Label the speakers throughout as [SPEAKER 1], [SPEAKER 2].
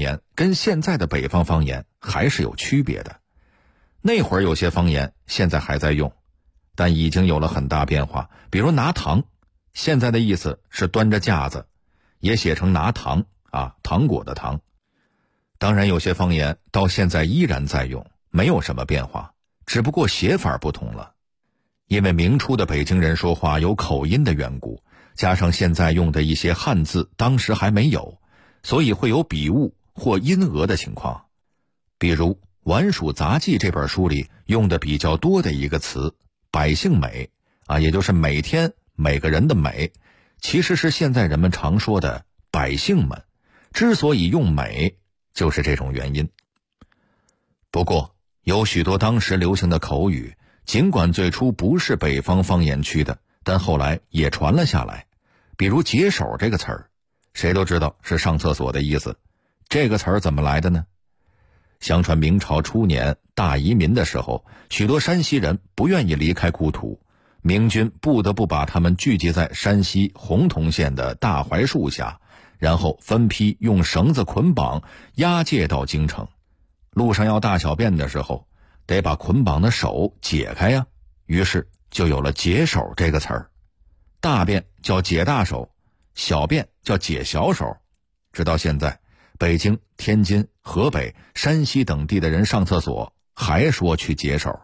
[SPEAKER 1] 言跟现在的北方方言还是有区别的。那会儿有些方言现在还在用，但已经有了很大变化。比如拿糖，现在的意思是端着架子，也写成拿糖啊，糖果的糖。当然有些方言到现在依然在用，没有什么变化，只不过写法不同了。因为明初的北京人说话有口音的缘故，加上现在用的一些汉字当时还没有，所以会有笔误或音讹的情况。比如《晚蜀杂记》这本书里用的比较多的一个词百姓美啊，也就是每天每个人的美，其实是现在人们常说的百姓们。之所以用美，就是这种原因。不过有许多当时流行的口语，尽管最初不是北方方言区的，但后来也传了下来。比如解手这个词儿，谁都知道是上厕所的意思。这个词儿怎么来的呢？相传明朝初年大移民的时候，许多山西人不愿意离开故土，明军不得不把他们聚集在山西洪洞县的大槐树下，然后分批用绳子捆绑押解到京城。路上要大小便的时候，得把捆绑的手解开呀，于是就有了解手这个词儿。大便叫解大手，小便叫解小手。直到现在，北京、天津、河北、山西等地的人上厕所还说去解手。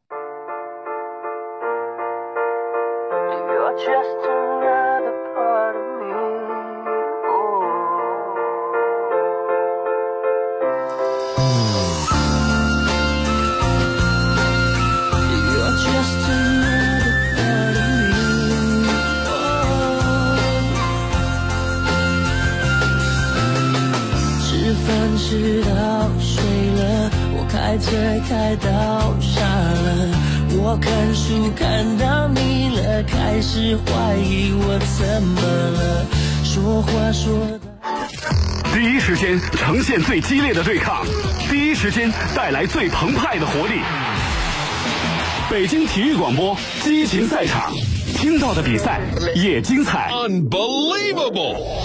[SPEAKER 2] 吃到睡了，我开车开到傻了，我看书看到腻了，开始怀疑我怎么了，说话说的
[SPEAKER 3] 第一时间呈现最激烈的对抗，第一时间带来最澎湃的活力。北京体育广播激情赛场，听到的比赛也精彩。
[SPEAKER 4] Unbelievable。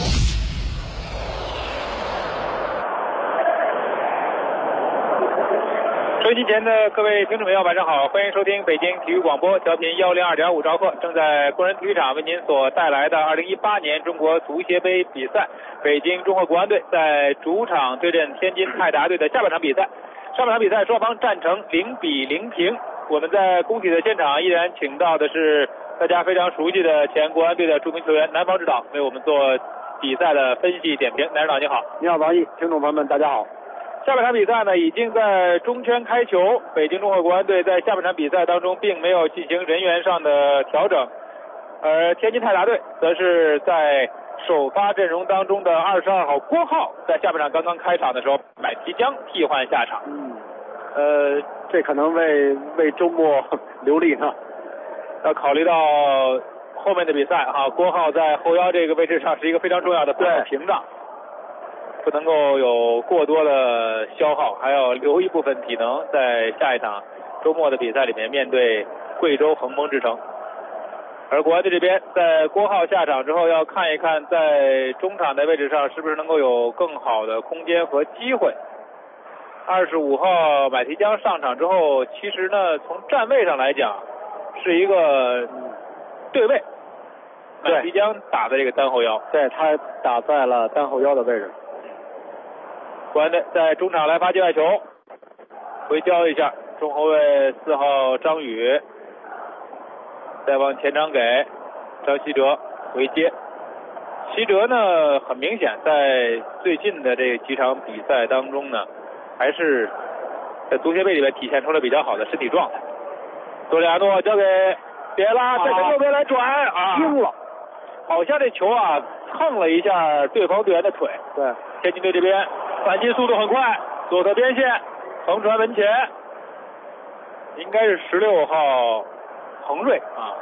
[SPEAKER 5] 收音机前的各位听众朋友，晚上好，欢迎收听北京体育广播调频102.5兆赫，正在工人体育场为您所带来的2018年中国足协杯比赛，北京中赫国安队在主场对阵天津泰达队的下半场比赛。上半场比赛双方战成0-0平。我们在工体的现场依然请到的是大家非常熟悉的前国安队的著名球员南方指导，为我们做比赛的分析点评。南指导你好。
[SPEAKER 6] 你好，王毅，听众朋友们大家好。
[SPEAKER 5] 下半场比赛呢，已经在中圈开球。北京中赫国安队在下半场比赛当中并没有进行人员上的调整，而天津泰达队则是在首发阵容当中的22号郭浩，在下半场刚刚开场的时候，买提江替换下场。
[SPEAKER 6] 这可能为周末留力呢。
[SPEAKER 5] 要考虑到后面的比赛哈，郭浩在后腰这个位置上是一个非常重要的防守屏障。不能够有过多的消耗，还要留一部分体能在下一场周末的比赛里面面对贵州恒丰之城。而国安队这边在郭浩下场之后，要看一看在中场的位置上是不是能够有更好的空间和机会。25号买提江上场之后，其实呢从站位上来讲是一个对位，买提江打在这个单后腰，
[SPEAKER 6] 对，他打在了单后腰的位置。
[SPEAKER 5] 国安队在中场来发界外球，回交一下，中后卫4号张宇，再往前场给张稀哲回接。稀哲呢，很明显在最近的这几场比赛当中呢，还是在足协杯里面体现出了比较好的身体状态。多利亚诺交给别拉，再跟右边来转啊，
[SPEAKER 6] 惊了，
[SPEAKER 5] 好像这球啊蹭了一下对方队员的腿。
[SPEAKER 6] 对，
[SPEAKER 5] 天津队这边反击速度很快，左侧边线横传门前，应该是16号彭瑞啊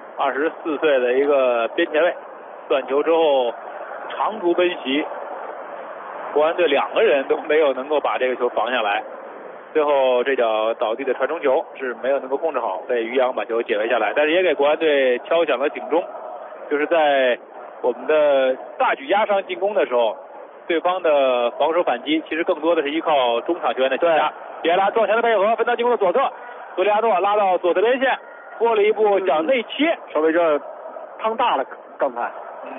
[SPEAKER 5] ，24岁的一个边前卫，断球之后长途奔袭，国安队2个人都没有能够把这个球防下来，最后这脚倒地的传中球是没有能够控制好，被于洋把球解围下来，但是也给国安队敲响了警钟，就是在我们的大举压上进攻的时候， 对方的防守反击，其实更多的是依靠中场球员的强压。比埃拉撞墙的配合，分到进攻的左侧，索里亚诺拉到左侧边线，过了一步向内切，
[SPEAKER 6] 稍微这趟大了，刚才。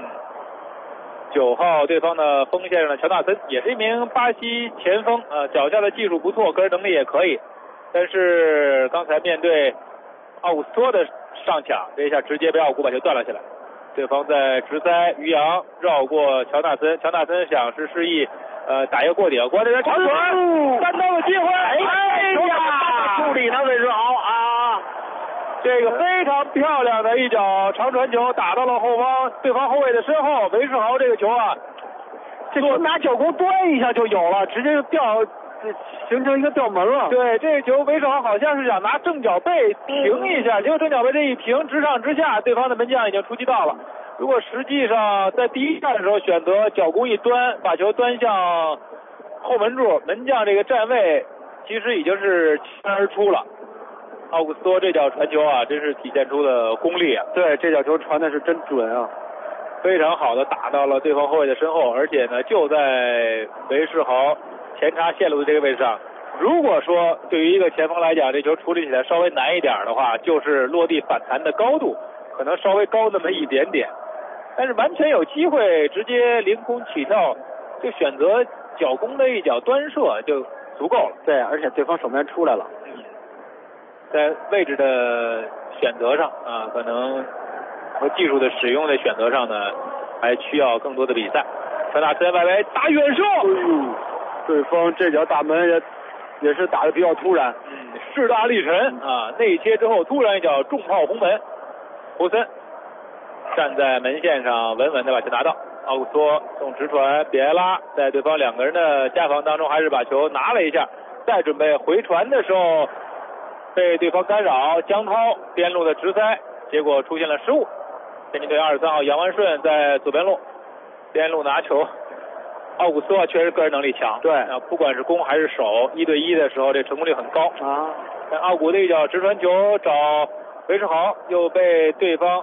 [SPEAKER 5] 9号对方的锋线上的乔纳森也是一名巴西前锋，脚下的技术不错，个人能力也可以，但是刚才面对奥古斯托的上抢，这一下直接被奥古把球断了下来。对方在直塞，于洋绕过乔纳森，乔纳森想是示意打一个过顶，国这边长传，单刀的机会，哎呀，
[SPEAKER 6] 处理的位置好啊！
[SPEAKER 5] 这个非常漂亮的一脚长传球打到了对方后卫的身后，韦世豪这个球啊，
[SPEAKER 6] 这个拿脚弓端一下就有了，直接就形成一个吊门了。
[SPEAKER 5] 对，这个球韦世豪好像是想拿正脚背平一下，结果正脚背这一平，直上直下，对方的门将已经出击到了。如果实际上在第一下的时候选择脚弓一端，把球端向后门柱，门将这个站位其实已经是倾而而出了。奥古斯托这脚传球啊，真是体现出了功力啊！
[SPEAKER 6] 对，这脚球传的是真准啊，
[SPEAKER 5] 非常好的打到了对方后卫的身后，而且呢，就在韦世豪前插线路的这个位置上。如果说对于一个前锋来讲，这球处理起来稍微难一点的话，就是落地反弹的高度可能稍微高那么一点点，但是完全有机会直接凌空起跳，就选择脚弓的一脚端射就足够了。
[SPEAKER 6] 对，而且对方守门员出来了。
[SPEAKER 5] 在位置的选择上啊，可能和技术的使用的选择上呢，还需要更多的比赛。传达在外围打远射，
[SPEAKER 6] 对方这脚打门也是打得比较突然，
[SPEAKER 5] 势大力沉啊！内切之后突然一脚重炮轰门，胡森站在门线上稳稳的把球拿到。奥古斯托送直传，比埃拉在对方两个人的夹防当中还是把球拿了一下，再准备回传的时候被对方干扰，江涛边路的直塞，结果出现了失误。天津队23号杨万顺在左边路边路拿球，奥古斯托确实个人能力强，
[SPEAKER 6] 对，
[SPEAKER 5] 不管是攻还是守，1对1的时候这成功率很高
[SPEAKER 6] 啊。
[SPEAKER 5] 但奥古的一脚直传球找韦世豪，又被对方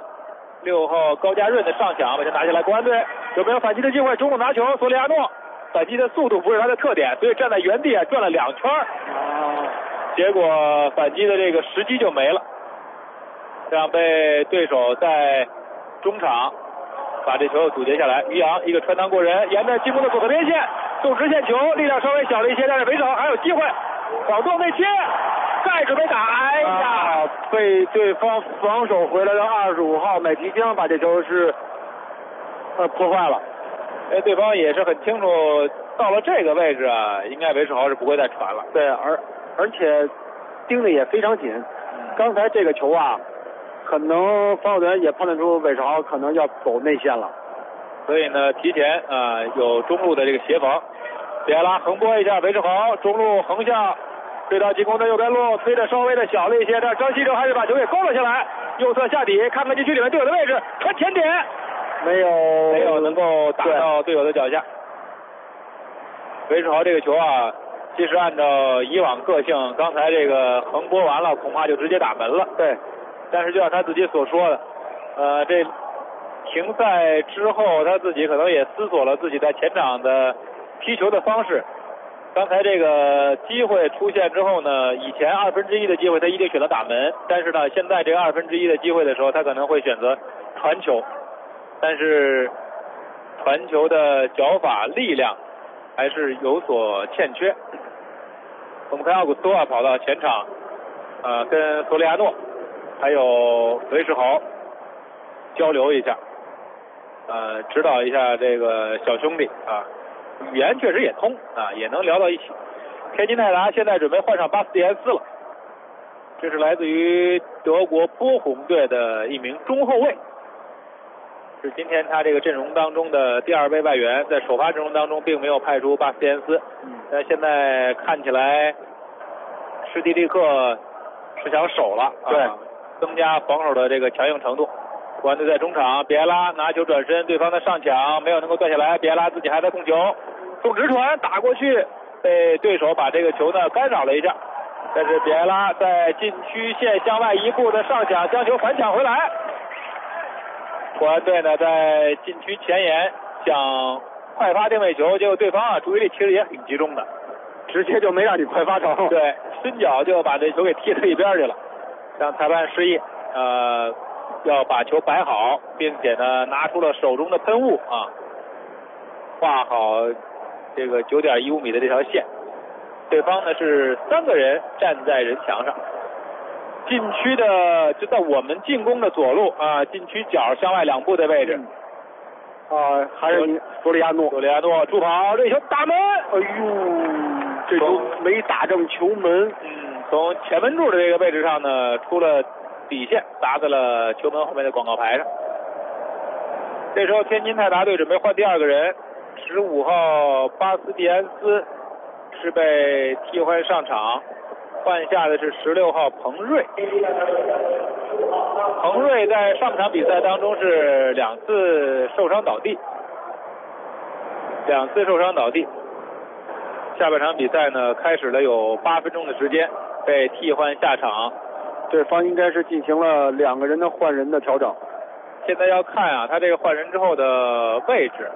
[SPEAKER 5] 6号高家润的上抢把球拿下来。国安队有没有反击的机会？中路拿球，索里亚诺反击的速度不是他的特点，所以站在原地转了2圈结果反击的这个时机就没了，这样被对手在中场把这球阻截下来。于洋一个穿裆过人，沿着进攻的左侧边线送直线球，力量稍微小了一些，但是韦世豪还有机会，晃动内切，再准备打，哎呀，
[SPEAKER 6] 被对方防守回来的25号买提江把这球是破坏了。
[SPEAKER 5] 对方也是很清楚，到了这个位置啊，应该韦世豪是不会再传了。
[SPEAKER 6] 对，而且盯的也非常紧。刚才这个球啊，可能防守员也判断出韦世豪可能要走内线了，
[SPEAKER 5] 所以呢，提前有中路的这个协防。比埃拉横拨一下，韦世豪中路横向追到进攻的右边路，推的稍微的小了一些，但张稀哲还是把球给勾了下来，右侧下底看看禁区里面队友的位置，传前点，没有能够打到队友的脚下。韦世豪这个球啊，其实按照以往个性，刚才这个横拨完了，恐怕就直接打门了。
[SPEAKER 6] 对，
[SPEAKER 5] 但是就像他自己所说的，这停赛之后，他自己可能也思索了自己在前场的踢球的方式。刚才这个机会出现之后呢，以前1/2的机会他一定选择打门，但是呢，现在这个1/2的机会的时候，他可能会选择传球，但是传球的脚法力量还是有所欠缺。我们看奥古斯托跑到前场，跟索里亚诺还有韦世豪交流一下，指导一下这个小兄弟啊，语言确实也通啊，也能聊到一起。天津泰达现在准备换上巴斯蒂安斯了，这是来自于德国波鸿队的一名中后卫，是今天他这个阵容当中的第2位外援，在首发阵容当中并没有派出巴斯蒂安斯，但现在看起来施蒂利克是想守了，
[SPEAKER 6] 对，
[SPEAKER 5] 增加防守的这个强硬程度。国安队在中场，比埃拉拿球转身，对方的上抢没有能够断下来，比埃拉自己还在控球，送直传打过去，被对手把这个球呢干扰了一下，但是比埃拉在禁区线向外一步的上抢，将球反抢回来。国安队呢在禁区前沿想快发定位球，结果对方啊注意力其实也挺集中的，
[SPEAKER 6] 直接就没让你快发成。
[SPEAKER 5] 对，伸脚就把这球给踢到一边去了，向裁判示意，要把球摆好，并且呢拿出了手中的喷雾啊，画好这个9.15米的这条线。对方呢是3个人站在人墙上，禁区的就在我们进攻的左路啊，禁区角向外2步的位置。
[SPEAKER 6] 还是你索里亚诺
[SPEAKER 5] 助跑，这球打门，
[SPEAKER 6] 哎呦，这球没打正球门。
[SPEAKER 5] 从前门柱的这个位置上呢，出了底线，砸在了球门后面的广告牌上。这时候天津泰达队准备换第2个人，15号巴斯蒂安斯是被替换上场，换下的是16号彭瑞。彭瑞在上场比赛当中是2次受伤倒地，下半场比赛呢开始了有8分钟的时间，被替换下场。
[SPEAKER 6] 对方应该是进行了2个人的换人的调整。
[SPEAKER 5] 现在要看啊，他这个换人之后的位置，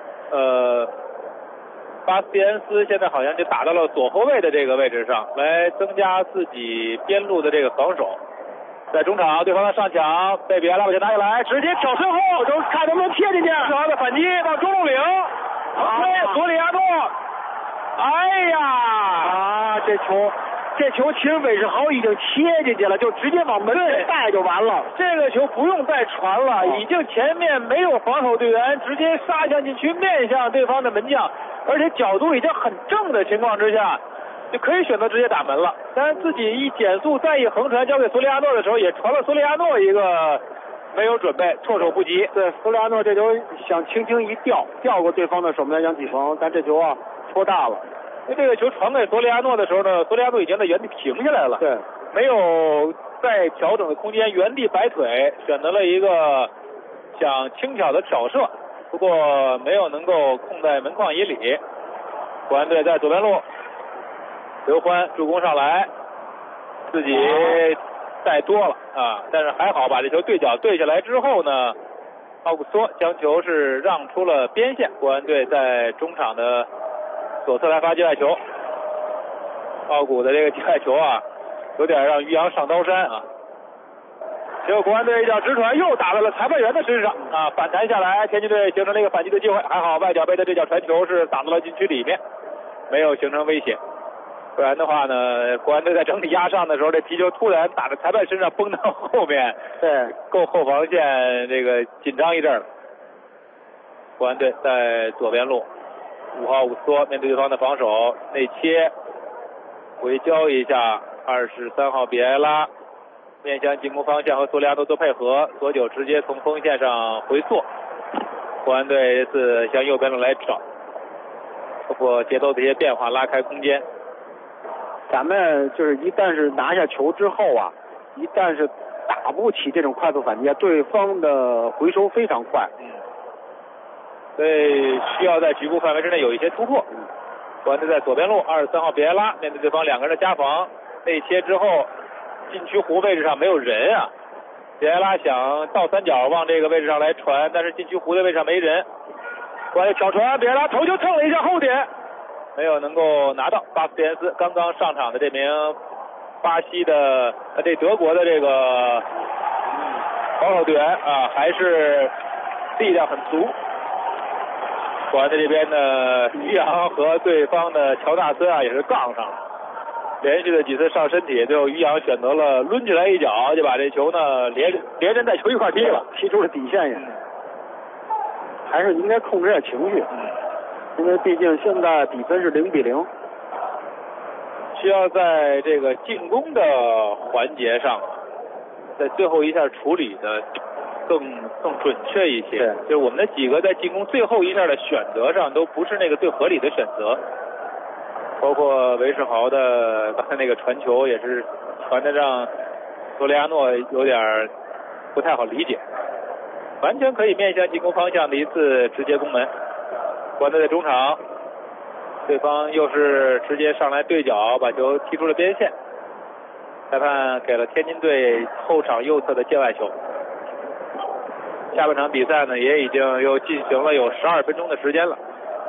[SPEAKER 5] 巴斯蒂安斯现在好像就打到了左后卫的这个位置上，来增加自己边路的这个防守。在中场，对方的上抢被比埃拉把球拿下来，直接挑身后，就看能不能贴进去。4号的反击到中路领，索里亚诺，哎呀，
[SPEAKER 6] 这球其实韦世豪已经切进去了，就直接往门内带就完了。
[SPEAKER 5] 这个球不用再传了，已经前面没有防守队员，直接杀向禁区，面向对方的门将，而且角度已经很正的情况之下，就可以选择直接打门了。但是自己一减速再一横传交给索里亚诺的时候，也传了索里亚诺一个没有准备，措手不及。
[SPEAKER 6] 对，索里亚诺这球想轻轻一调过对方的守门员杨启鹏，但这球啊戳大了。
[SPEAKER 5] 因为这个球传给索里亚诺的时候呢，索里亚诺已经在原地停下来了，
[SPEAKER 6] 对，
[SPEAKER 5] 没有再调整的空间，原地摆腿，选择了一个想轻巧的挑射，不过没有能够控在门框以里。国安队在左边路，刘欢助攻上来，自己带多了啊，但是还好把这球对角对下来之后呢，奥古斯托将球是让出了边线，国安队在中场的左侧来发界外球。奥古的这个界外球啊，有点让于洋上刀山啊。结果国安队一脚直传又打在了裁判员的身上啊，反弹下来，天津队形成了一个反击的机会，还好外脚背的这脚传球是打到了禁区里面，没有形成威胁。不然的话呢，国安队在整体压上的时候，这皮球突然打在裁判身上崩到后面，
[SPEAKER 6] 对，
[SPEAKER 5] 够后防线这个紧张一阵了。国安队在左边路，5号乌斯托面对对方的防守，内切回交一下，23号比埃拉面向进攻方向和索里亚诺做配合，左脚直接从锋线上回溯。国安队这次向右边路来找，通过节奏的一些变化拉开空间。
[SPEAKER 6] 咱们就是一旦是拿下球之后啊，一旦是打不起这种快速反击，对方的回收非常快，
[SPEAKER 5] 所以需要在局部范围之内有一些突破。国安队在左边路，23号比埃拉面对对方2个人的夹防，内切之后，禁区弧位置上没有人啊，比埃拉想倒3角往这个位置上来传，但是禁区弧的位置上没人，国安队挑传，比埃拉头就蹭了一下后点，没有能够拿到。巴斯蒂安斯刚刚上场的这名巴西的这德国的这个防守队员啊，还是力量很足。国安队这边呢，于洋和对方的乔纳森啊也是杠上了，连续的几次上身体，最后于洋选择了抡起来一脚，就把这球呢连人带球一块踢了，
[SPEAKER 6] 踢出了底线也。还是应该控制下情绪，因为毕竟现在比分是0-0，
[SPEAKER 5] 需要在这个进攻的环节上，在最后一下处理的更准确一些。就是我们的几个在进攻最后一下的选择上都不是那个最合理的选择，包括韦世豪的刚才那个传球也是传的让索里亚诺有点不太好理解，完全可以面向进攻方向的一次直接攻门。国安队在中场，对方又是直接上来对角把球踢出了边线，裁判给了天津队后场右侧的界外球。下半场比赛呢也已经又进行了有12分钟的时间了，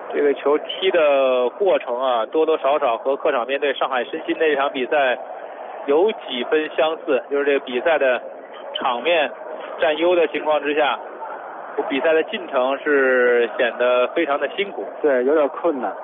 [SPEAKER 5] 这个球踢的过程啊，多多少少和客场面对上海申鑫那场比赛有几分相似，就是这个比赛的场面占优的情况之下，比赛的进程是显得非常的辛苦。
[SPEAKER 6] 对，有点困难。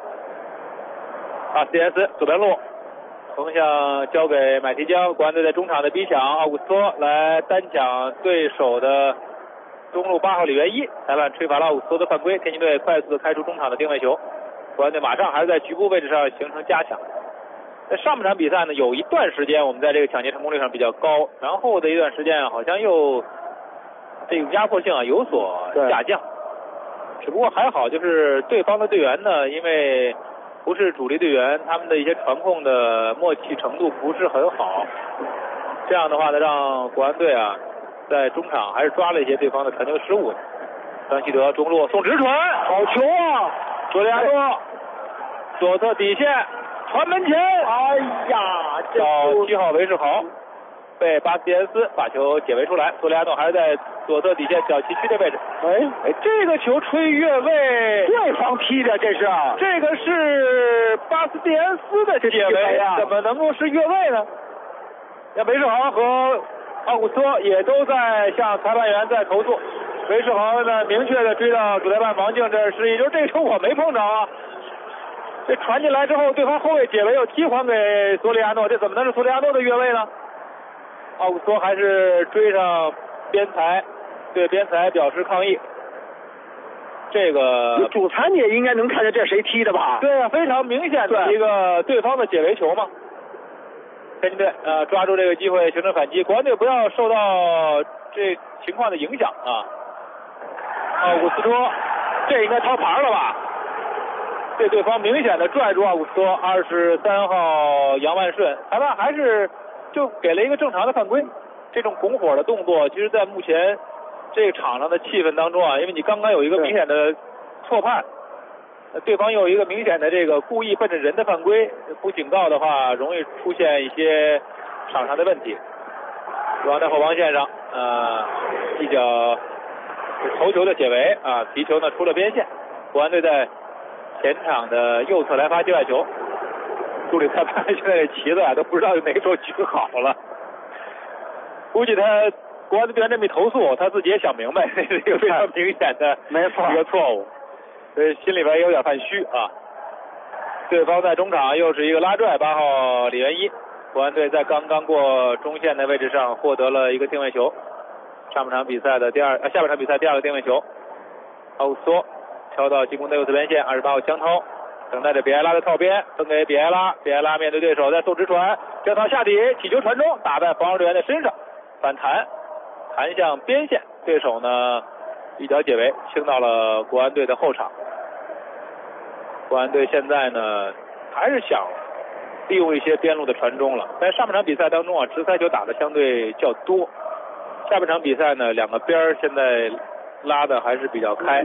[SPEAKER 5] 巴斯蒂安斯左边路，横向交给买提江，国安队在中场的逼抢，奥古斯托来单抢对手的中路8号李元一，裁判吹罚了奥古斯托的犯规，天津队快速的开出中场的定位球，国安队马上还是在局部位置上形成加强。在上半场比赛呢，有一段时间我们在这个抢劫成功率上比较高，然后的一段时间好像又这个压迫性有所下降，只不过还好，就是对方的队员呢，因为不是主力队员，他们的一些传控的默契程度不是很好，这样的话呢，让国安队在中场还是抓了一些对方的传球失误。张稀哲中路送直传，好球啊！索里亚诺左侧底线传门前，哎呀，叫7号韦世豪被巴斯蒂安斯把球解围出来，索里亚诺还是在左侧底线小禁区的位置。这个球吹越位，
[SPEAKER 6] 对方踢的，这
[SPEAKER 5] 个是巴斯蒂安斯的解围啊，怎么能够是越位呢？那韦世豪和奥古斯托也都在向裁判员在投诉。韦世豪呢，明确的追到主裁判王静这儿示意，就是这个球我没碰着啊。这传进来之后，对方后卫解围又踢还给索里亚诺，这怎么能是索里亚诺的越位呢？奥古斯托还是追上边裁，对边裁表示抗议。这个
[SPEAKER 6] 主裁你也应该能看见这是谁踢的吧？
[SPEAKER 5] 对啊，非常明显的一个对方的解围球嘛。天津队抓住这个机会形成反击，国安队不要受到这情况的影响啊。奥古斯托，这应该掏牌了吧？被对方明显的拽住奥古斯托，23号杨万顺，裁判还是就给了一个正常的犯规。这种拱火的动作，其实在目前这个场上的气氛当中因为你刚刚有一个明显的错判，对方又有一个明显的这个故意奔着人的犯规，不警告的话，容易出现一些场上的问题。主要在后防线上，一脚头球的解围皮球呢出了边线，国安队在前场的右侧来发界外球，助理裁判现在这旗子都不知道哪个时候举好了，估计他国安队队员这么一投诉，他自己也想明白这个非常明显的一个错误，所以心里边也有点犯虚啊。对方在中场又是一个拉拽，8号李元一，国安队在刚刚过中线的位置上获得了一个定位球，下半场比赛第二个定位球，奥古斯托挑到进攻的右侧边线，28号江涛等待着比埃拉的靠边，分给比埃拉，比埃拉面对对手在送直传，江涛下底起球传中，打在防守队员的身上，反弹向边线，对手呢一脚解围清到了国安队的后场。国安队现在呢还是想利用一些边路的传中了，在上半场比赛当中直塞球打的相对较多，下半场比赛呢两个边现在拉的还是比较开，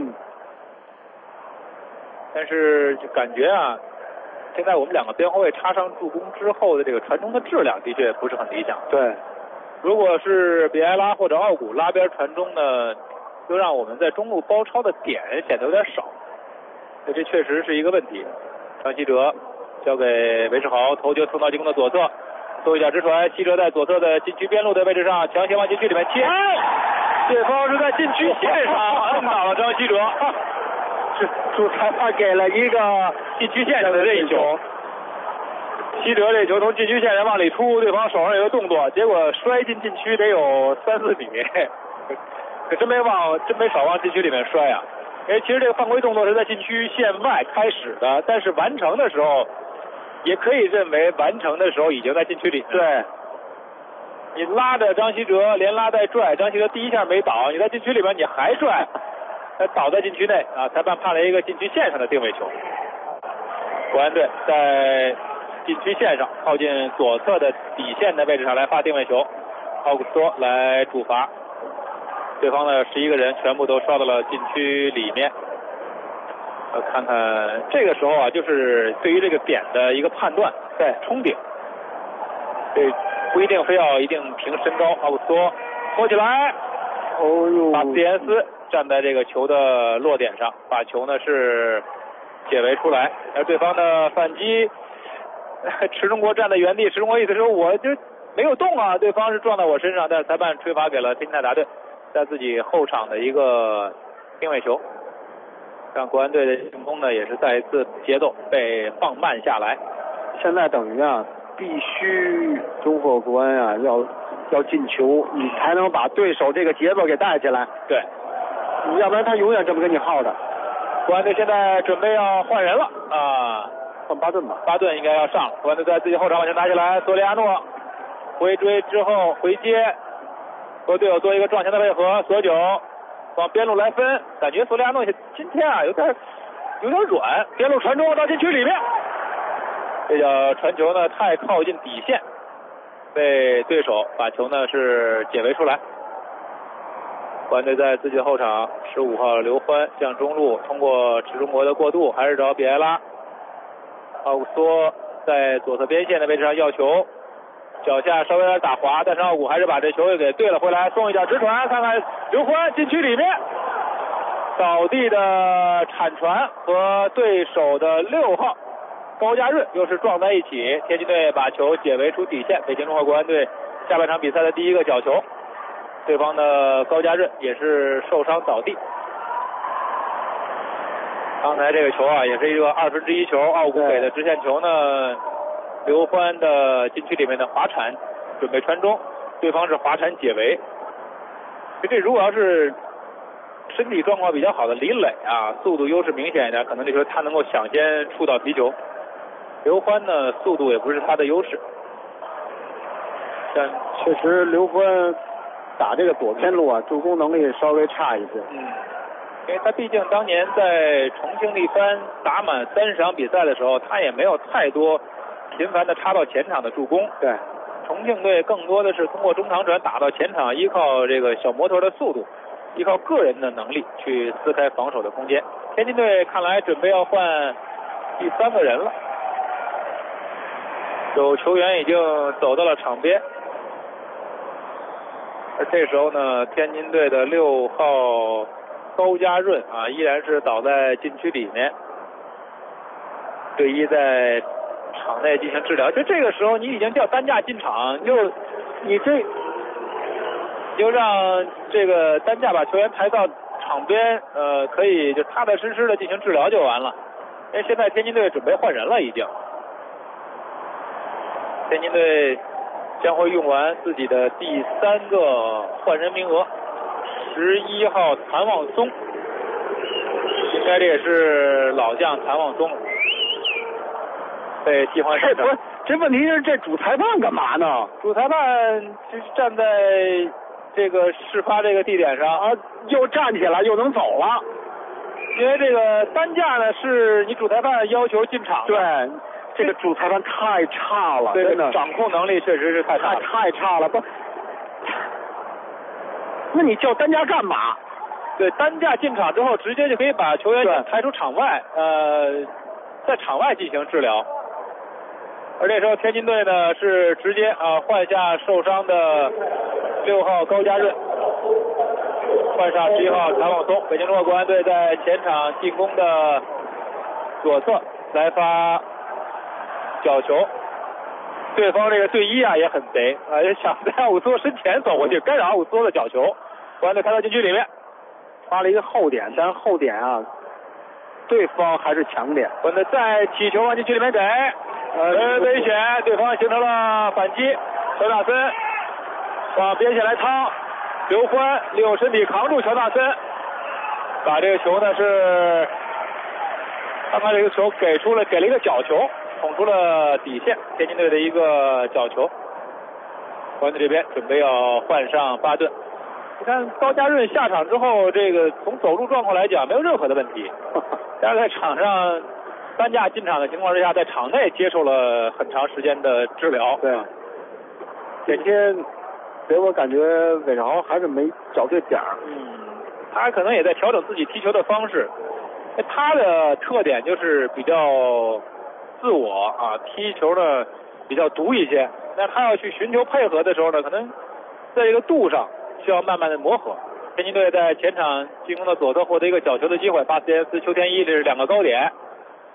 [SPEAKER 5] 但是就感觉现在我们两个边后卫插上助攻之后的这个传中的质量的确不是很理想。
[SPEAKER 6] 对，
[SPEAKER 5] 如果是比埃拉或者奥古拉边传中呢，就让我们在中路包抄的点显得有点少，这确实是一个问题。张稀哲交给韦世豪，头球送到进攻的左侧，做一脚直传，稀哲在左侧的禁区边路的位置上强行往禁区里面切，对方是在禁区线上摁倒了张稀哲，
[SPEAKER 6] 主裁判给了一个
[SPEAKER 5] 禁区线上的任意球。稀哲这球从禁区线上往里出，对方手上有个动作，结果摔进禁区得有3-4米，可真没少往禁区里面摔啊！因为其实这个犯规动作是在禁区线外开始的，但是完成的时候也可以认为完成的时候已经在禁区里面。
[SPEAKER 6] 对，
[SPEAKER 5] 你拉着张稀哲连拉带拽，张稀哲第一下没倒，你在禁区里面你还拽，他倒在禁区内裁判判了一个禁区线上的定位球。国安队在禁区线上靠近左侧的底线的位置上来发定位球，奥古斯托来主罚，对方的11个人全部都烧到了禁区里面。看看这个时候就是对于这个点的一个判断，对，冲顶，这不一定非要一定凭身高。奥古斯托拖起来，巴斯蒂安斯站在这个球的落点上，把球呢是解围出来，而对方的反击，池中国站在原地，池中国意思是我就没有动啊，对方是撞到我身上，但是裁判吹罚给了天津泰达队，在自己后场的一个定位球，让国安队的进攻呢也是再一次节奏被放慢下来。
[SPEAKER 6] 现在等于啊，必须中国国安啊要进球，你才能把对手这个节奏给带起来。
[SPEAKER 5] 对，
[SPEAKER 6] 要不然他永远这么跟你耗的。
[SPEAKER 5] 国安队现在准备要换人了啊，
[SPEAKER 6] 换巴顿吧，
[SPEAKER 5] 巴顿应该要上了。国安队在自己后场往前拿起来，索里亚诺回追之后回接，和队友做一个撞前的配合，索九往边路来分，感觉索里亚诺今天啊有点软，边路传中到禁区里面，这脚传球呢太靠近底线，被对手把球呢是解围出来。国安队在自己的后场，15号刘欢向中路，通过池中国的过渡，还是找比埃拉。奥古斯在左侧边线的位置上要球，脚下稍微有点打滑，但是奥古还是把这球给对了回来，送一脚直传，看看刘欢禁区里面倒地的铲传和对手的6号高家润又是撞在一起，天津队把球解围出底线。北京中赫国安队下半场比赛的第一个角球，对方的高家润也是受伤倒地。刚才这个球啊，也是一个1/2球，奥古给的直线球呢，刘欢的禁区里面的滑铲准备传中，对方是滑铲解围。这如果要是身体状况比较好的李磊啊，速度优势明显一点，可能这球他能够抢先触到皮球。刘欢呢，速度也不是他的优势。但
[SPEAKER 6] 确实刘欢打这个左偏路啊，助攻能力稍微差一些。
[SPEAKER 5] 因为他毕竟当年在重庆力帆打满30场比赛的时候，他也没有太多频繁的插到前场的助攻。
[SPEAKER 6] 对，
[SPEAKER 5] 重庆队更多的是通过中长传打到前场，依靠这个小摩托的速度，依靠个人的能力去撕开防守的空间。天津队看来准备要换第3个人了，有球员已经走到了场边，而这时候呢，天津队的6号高家润啊，依然是倒在禁区里面，队医在场内进行治疗。就这个时候，你已经叫担架进场，你就让这个担架把球员抬到场边，可以就踏踏实实的进行治疗就完了。因为现在天津队准备换人了，已经。天津队将会用完自己的第3个换人名额，11号谭望松，应该这也是老将谭望松被替换上场。
[SPEAKER 6] 这问题是这主裁判干嘛呢？
[SPEAKER 5] 主裁判就是站在这个事发这个地点上
[SPEAKER 6] 啊，又站起来又能走了。
[SPEAKER 5] 因为这个担架呢是你主裁判要求进场。
[SPEAKER 6] 对，这个主裁判太差了，
[SPEAKER 5] 对，
[SPEAKER 6] 真的
[SPEAKER 5] 掌控能力确实是太
[SPEAKER 6] 差了。不，那你叫担架干嘛？
[SPEAKER 5] 对，担架进场之后，直接就可以把球员抬出场外，在场外进行治疗。而这时候天津队呢是直接换下受伤的6号高家润，换上11号谭望松。北京中赫国安队在前场进攻的左侧来发角球，对方这个队医啊也很贼啊，也想在奥古斯身前走过去干扰奥古斯的角球，国安队开到禁区里面，
[SPEAKER 6] 发了一个后点，但是后点啊，对方还是强点。
[SPEAKER 5] 国安队再起球往禁区里面给，危险，对方形成了反击，乔纳森往边线来趟，刘欢利用身体扛住乔纳森，把这个球呢是刚刚这个球给了一个角球，捅出了底线，天津队的一个角球。国安队这边准备要换上巴顿。你看高家润下场之后，这个从走路状况来讲没有任何的问题，但是在场上担架进场的情况之下，在场内接受了很长时间的治疗。
[SPEAKER 6] 对，今天给我感觉韦世豪还是没找对点儿。
[SPEAKER 5] 他可能也在调整自己踢球的方式。他的特点就是比较自我啊，踢球呢比较独一些。那他要去寻求配合的时候呢，可能在这个度上需要慢慢的磨合。天津队在前场进攻的左侧获得一个角球的机会，巴斯耶斯、邱天一这是2个高点，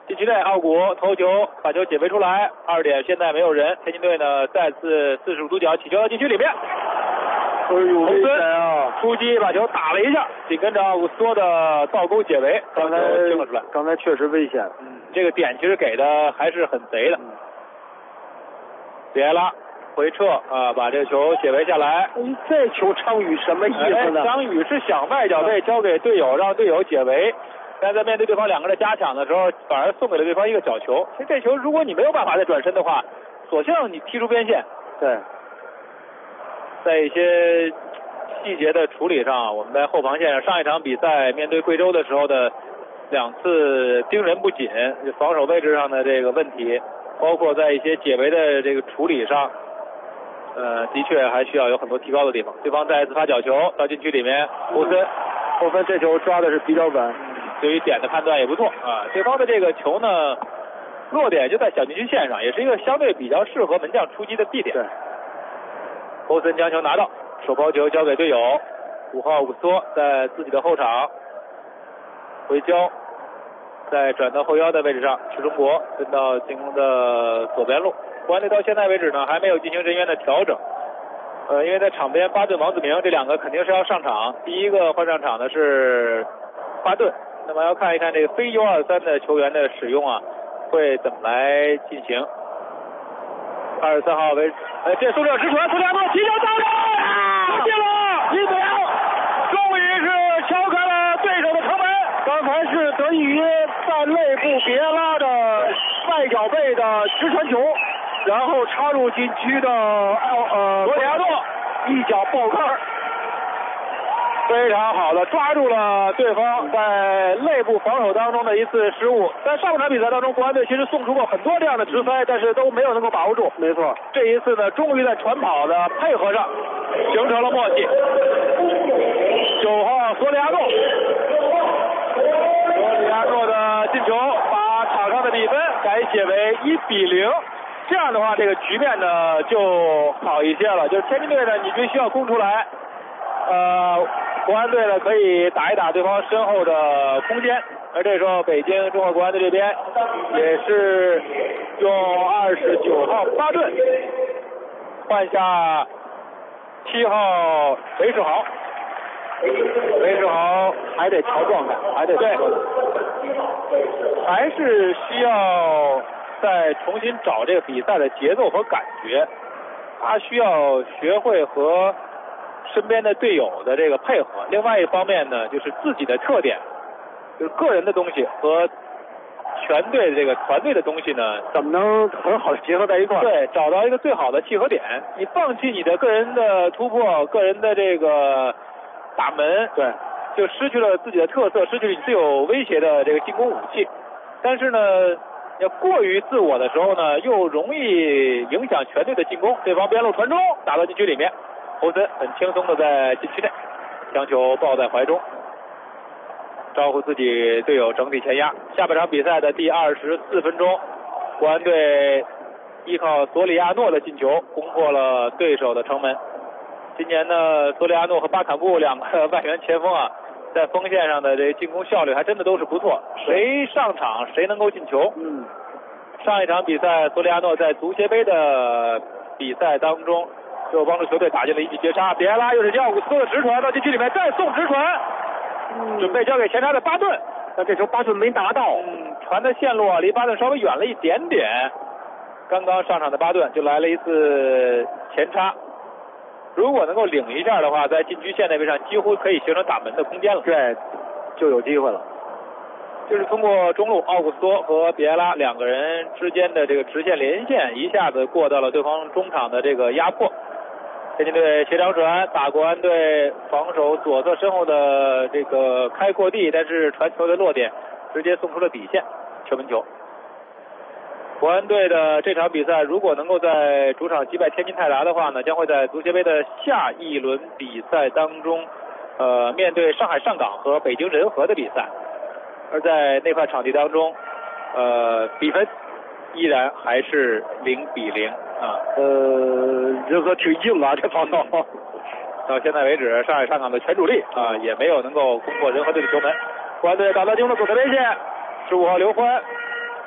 [SPEAKER 5] 禁区内，奥古头球把球解围出来，2点，现在没有人。天津队呢再次45度角起球到禁区里面。
[SPEAKER 6] 哎呦，危险啊！
[SPEAKER 5] 出击把球打了一下，紧跟着奥古斯托的倒钩解围，
[SPEAKER 6] 刚才确实危险。
[SPEAKER 5] 这个点其实给的还是很贼的。比埃拉回撤啊，把这个球解围下来。
[SPEAKER 6] 这球张宇什么意思呢？
[SPEAKER 5] 张宇是想外脚背交给队友，让队友解围，但在面对对方2个人的加抢的时候，反而送给了对方一个角球。其实这球如果你没有办法再转身的话，索性你踢出边线。
[SPEAKER 6] 对。
[SPEAKER 5] 在一些细节的处理上，我们在后防线上上一场比赛面对贵州的时候的2次盯人不紧，防守位置上的这个问题，包括在一些解围的这个处理上，的确还需要有很多提高的地方。对方再次发角球到禁区里面，霍森
[SPEAKER 6] 这球抓的是比较稳，
[SPEAKER 5] 对于点的判断也不错啊。对方的这个球呢，落点就在小禁区线上，也是一个相对比较适合门将出击的地点。
[SPEAKER 6] 对。
[SPEAKER 5] 欧森将球拿到，手抛球交给队友，5号古斯托在自己的后场回交，再转到后腰的位置上，池中国跟到进攻的左边路。国安队到现在为止呢，还没有进行人员的调整。因为在场边巴顿、王子明这2个肯定是要上场。第一个换上场的是巴顿，那么要看一看这个非 U23 的球员的使用啊，会怎么来进行。23号为这苏六直传，苏利亚诺起球到了，进了1-0，终于是敲开了对手的城门。
[SPEAKER 6] 刚才是得益于在内部别拉的外脚背的直传球，然后插入禁区的
[SPEAKER 5] 罗里亚诺
[SPEAKER 6] 一脚爆杆，
[SPEAKER 5] 非常好的抓住了对方在内部防守当中的一次失误。在上半场比赛当中，国安队其实送出过很多这样的直塞，但是都没有能够把握住。
[SPEAKER 6] 没错，
[SPEAKER 5] 这一次呢，终于在传跑的配合上形成了默契。9号索里亚诺的进球，把场上的比分改写为1-0。这样的话，这个局面呢就好一些了。就是天津队呢，你必须要攻出来。国安队呢可以打一打对方身后的空间，而这时候北京中赫国安队这边也是用29号巴顿换下7号韦世豪，韦世豪还得调状态，还是需要再重新找这个比赛的节奏和感觉，他需要学会和身边的队友的这个配合。另外一方面呢，就是自己的特点，就是个人的东西和全队这个团队的东西呢，
[SPEAKER 6] 怎么能很好的结合在一块儿？
[SPEAKER 5] 对，找到一个最好的契合点。你放弃你的个人的突破，个人的这个打门，
[SPEAKER 6] 对，
[SPEAKER 5] 就失去了自己的特色，失去了你最有威胁的这个进攻武器。但是呢，要过于自我的时候呢，又容易影响全队的进攻。对方边路传中，打到禁区里面，侯森很轻松的在禁区内将球抱在怀中，招呼自己队友整体前压。下半场比赛的第24分钟，国安队依靠索里亚诺的进球攻破了对手的城门。今年呢，索里亚诺和巴坎布2个外援前锋啊，在锋线上的这进攻效率还真的都是不错，谁上场谁能够进球。上一场比赛索里亚诺在足协杯的比赛当中就帮助球队打进了1记绝杀。比埃拉又是奥古斯托的直传到禁区里面，再送直传，准备交给前插的巴顿，
[SPEAKER 6] 但这球巴顿没拿到，
[SPEAKER 5] 传的线路啊离巴顿稍微远了一点点。刚刚上场的巴顿就来了一次前插，如果能够领一下的话，在禁区线那边上几乎可以形成打门的空间了。
[SPEAKER 6] 对，就有机会了。
[SPEAKER 5] 就是通过中路奥古斯托和比埃拉2个人之间的这个直线连线，一下子过到了对方中场的这个压迫。天津队斜长传打国安队防守左侧身后的这个开阔地，但是传球的落点直接送出了底线，球门球。国安队的这场比赛如果能够在主场击败天津泰达的话呢，将会在足协杯的下一轮比赛当中面对上海上港和北京人和的比赛。而在那块场地当中比分依然还是0-0啊。
[SPEAKER 6] 人和挺硬啊，这防守
[SPEAKER 5] 到现在为止，上海上港的全主力啊也没有能够攻破人和队的球门。国安队打到进入了左侧边线，15号刘欢